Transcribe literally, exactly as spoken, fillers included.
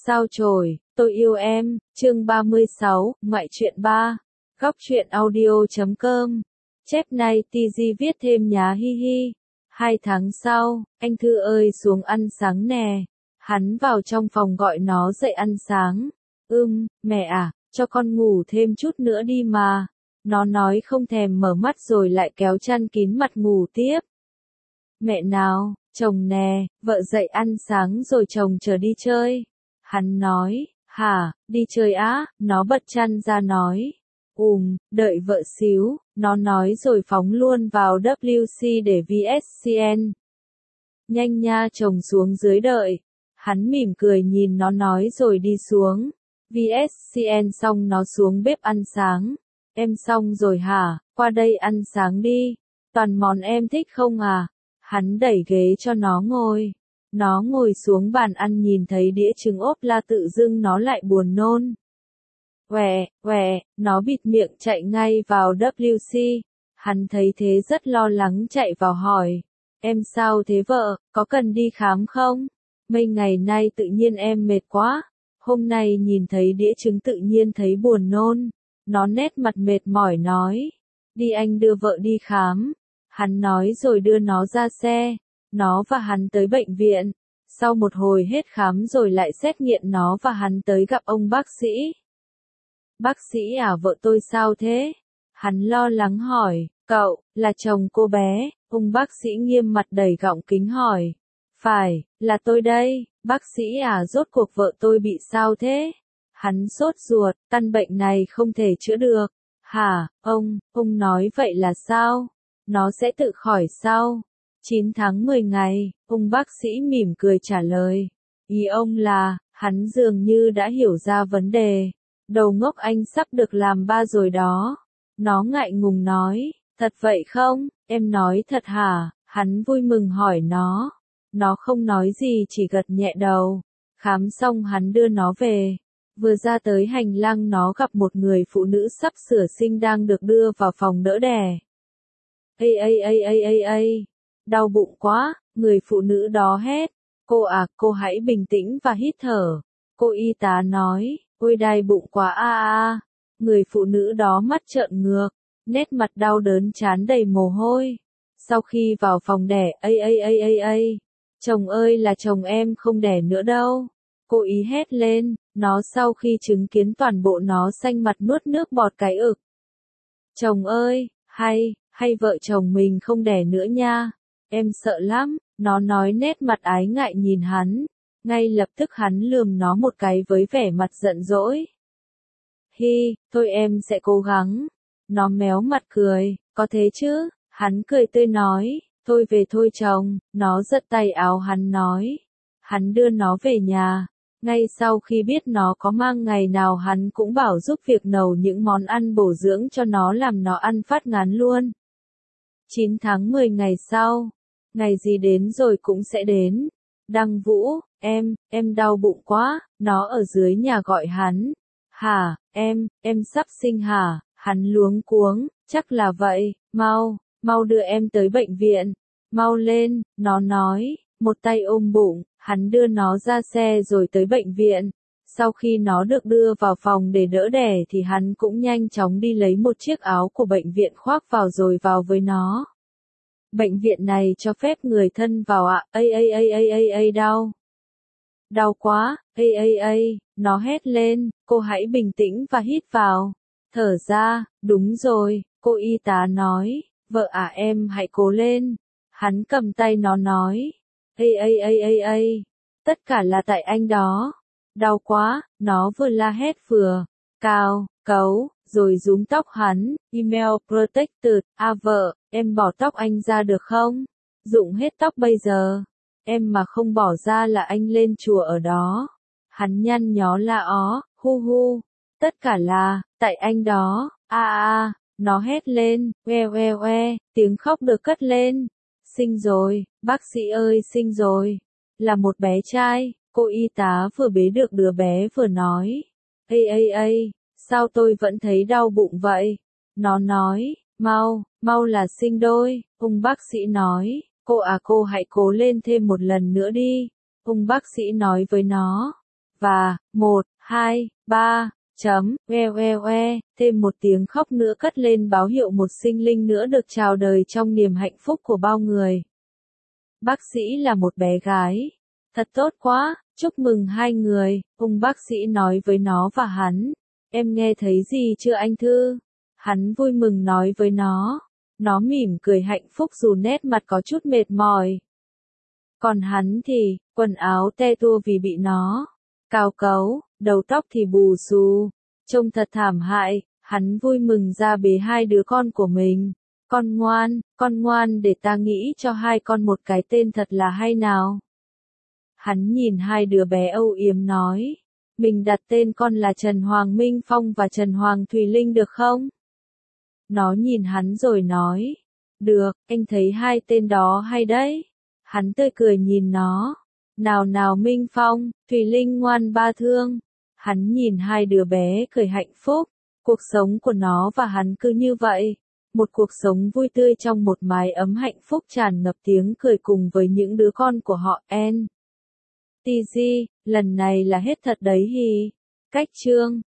Sao chổi, tôi yêu em, chương ba mươi sáu, ngoại truyện ba. Góc truyện audio chấm com. Chép này tê giê viết thêm nhá hi hi. Hai tháng sau, anh Thư ơi xuống ăn sáng nè. Hắn vào trong phòng gọi nó dậy ăn sáng. Ưm, mẹ à, cho con ngủ thêm chút nữa đi mà. Nó nói không thèm mở mắt rồi lại kéo chăn kín mặt ngủ tiếp. Mẹ nào, chồng nè, vợ dậy ăn sáng rồi chồng chờ đi chơi. Hắn nói, hả, đi chơi á, nó bật chăn ra nói. Ùm, đợi vợ xíu, nó nói rồi phóng luôn vào W C để vê ét xê en. Nhanh nha chồng xuống dưới đợi. Hắn mỉm cười nhìn nó nói rồi đi xuống. vê ét xê en xong nó xuống bếp ăn sáng. Em xong rồi hả, qua đây ăn sáng đi. Toàn món em thích không à? Hắn đẩy ghế cho nó ngồi. Nó ngồi xuống bàn ăn nhìn thấy đĩa trứng ốp la tự dưng nó lại buồn nôn. Quẹ, quẹ, nó bịt miệng chạy ngay vào W C. Hắn thấy thế rất lo lắng chạy vào hỏi. Em sao thế vợ, có cần đi khám không? Mấy ngày nay tự nhiên em mệt quá. Hôm nay nhìn thấy đĩa trứng tự nhiên thấy buồn nôn. Nó nét mặt mệt mỏi nói. Đi anh đưa vợ đi khám. Hắn nói rồi đưa nó ra xe. Nó và hắn tới bệnh viện. Sau một hồi hết khám rồi lại xét nghiệm nó và hắn tới gặp ông bác sĩ. Bác sĩ à vợ tôi sao thế? Hắn lo lắng hỏi, cậu, là chồng cô bé, ông bác sĩ nghiêm mặt đầy gọng kính hỏi. Phải, là tôi đây, bác sĩ à rốt cuộc vợ tôi bị sao thế? Hắn sốt ruột, căn bệnh này không thể chữa được. Hả, ông, ông nói vậy là sao? Nó sẽ tự khỏi sao? chín tháng mười ngày, ông bác sĩ mỉm cười trả lời. Ý ông là, hắn dường như đã hiểu ra vấn đề. Đầu ngốc anh sắp được làm ba rồi đó. Nó ngại ngùng nói, thật vậy không, em nói thật hả? Hắn vui mừng hỏi nó. Nó không nói gì chỉ gật nhẹ đầu. Khám xong hắn đưa nó về. Vừa ra tới hành lang nó gặp một người phụ nữ sắp sửa sinh đang được đưa vào phòng đỡ đẻ. Ây ây ây ây ây ây. Đau bụng quá, người phụ nữ đó hét. Cô à, cô hãy bình tĩnh và hít thở. Cô y tá nói, ôi đau bụng quá a a. Người phụ nữ đó mắt trợn ngược, nét mặt đau đớn trán đầy mồ hôi. Sau khi vào phòng đẻ, ây ây ây ây ây. Chồng ơi là chồng em không đẻ nữa đâu. Cô ý hét lên, nó sau khi chứng kiến toàn bộ nó xanh mặt nuốt nước bọt cái ực. Chồng ơi, hay, hay vợ chồng mình không đẻ nữa nha. Em sợ lắm, nó nói nét mặt ái ngại nhìn hắn. Ngay lập tức hắn lườm nó một cái với vẻ mặt giận dỗi. Hi, thôi em sẽ cố gắng. Nó méo mặt cười, có thế chứ, hắn cười tươi nói, thôi về thôi chồng, nó giật tay áo hắn nói. Hắn đưa nó về nhà, ngay sau khi biết nó có mang ngày nào hắn cũng bảo giúp việc nấu những món ăn bổ dưỡng cho nó làm nó ăn phát ngán luôn. chín tháng mười ngày sau, ngày gì đến rồi cũng sẽ đến. Đăng Vũ, em, em đau bụng quá, nó ở dưới nhà gọi hắn. Hả, em, em sắp sinh hả? Hắn luống cuống, chắc là vậy, mau, mau đưa em tới bệnh viện. Mau lên, nó nói, một tay ôm bụng, hắn đưa nó ra xe rồi tới bệnh viện. Sau khi nó được đưa vào phòng để đỡ đẻ thì hắn cũng nhanh chóng đi lấy một chiếc áo của bệnh viện khoác vào rồi vào với nó. Bệnh viện này cho phép người thân vào ạ, ây ây ây ây ây ây đau. Đau quá, ây ây ây, nó hét lên, cô hãy bình tĩnh và hít vào. Thở ra, đúng rồi, cô y tá nói, vợ à em hãy cố lên. Hắn cầm tay nó nói, ây ây ây ây ây, tất cả là tại anh đó. Đau quá, nó vừa la hét vừa, cao, cấu, rồi rúm tóc hắn, email protected, à vợ, em bỏ tóc anh ra được không? Rụng hết tóc bây giờ. Em mà không bỏ ra là anh lên chùa ở đó. Hắn nhăn nhó la ó, hu hu. Tất cả là, tại anh đó, a a, nó hét lên, oe oe oe, tiếng khóc được cất lên. Sinh rồi, bác sĩ ơi sinh rồi. Là một bé trai, cô y tá vừa bế được đứa bé vừa nói. Ây ây ây, sao tôi vẫn thấy đau bụng vậy? Nó nói, mau, mau là sinh đôi, ông bác sĩ nói. Cô à cô hãy cố lên thêm một lần nữa đi. Ông bác sĩ nói với nó. và, một, hai, ba, chấm, oe oe oe, thêm một tiếng khóc nữa cất lên báo hiệu một sinh linh nữa được chào đời trong niềm hạnh phúc của bao người. Bác sĩ là một bé gái. Thật tốt quá, chúc mừng hai người, ông bác sĩ nói với nó và hắn. Em nghe thấy gì chưa anh Thư? Hắn vui mừng nói với nó. Nó mỉm cười hạnh phúc dù nét mặt có chút mệt mỏi. Còn hắn thì, quần áo te tua vì bị nó cào cấu, đầu tóc thì bù xù, trông thật thảm hại. Hắn vui mừng ra bế hai đứa con của mình. Con ngoan, con ngoan để ta nghĩ cho hai con một cái tên thật là hay nào. Hắn nhìn hai đứa bé âu yếm nói. Mình đặt tên con là Trần Hoàng Minh Phong và Trần Hoàng Thùy Linh được không? Nó nhìn hắn rồi nói. Được, anh thấy hai tên đó hay đấy. Hắn tươi cười nhìn nó. Nào nào Minh Phong, Thùy Linh ngoan ba thương. Hắn nhìn hai đứa bé cười hạnh phúc. Cuộc sống của nó và hắn cứ như vậy. Một cuộc sống vui tươi trong một mái ấm hạnh phúc tràn ngập tiếng cười cùng với những đứa con của họ. En. tê giê, lần này là hết thật đấy hì. Cách chương.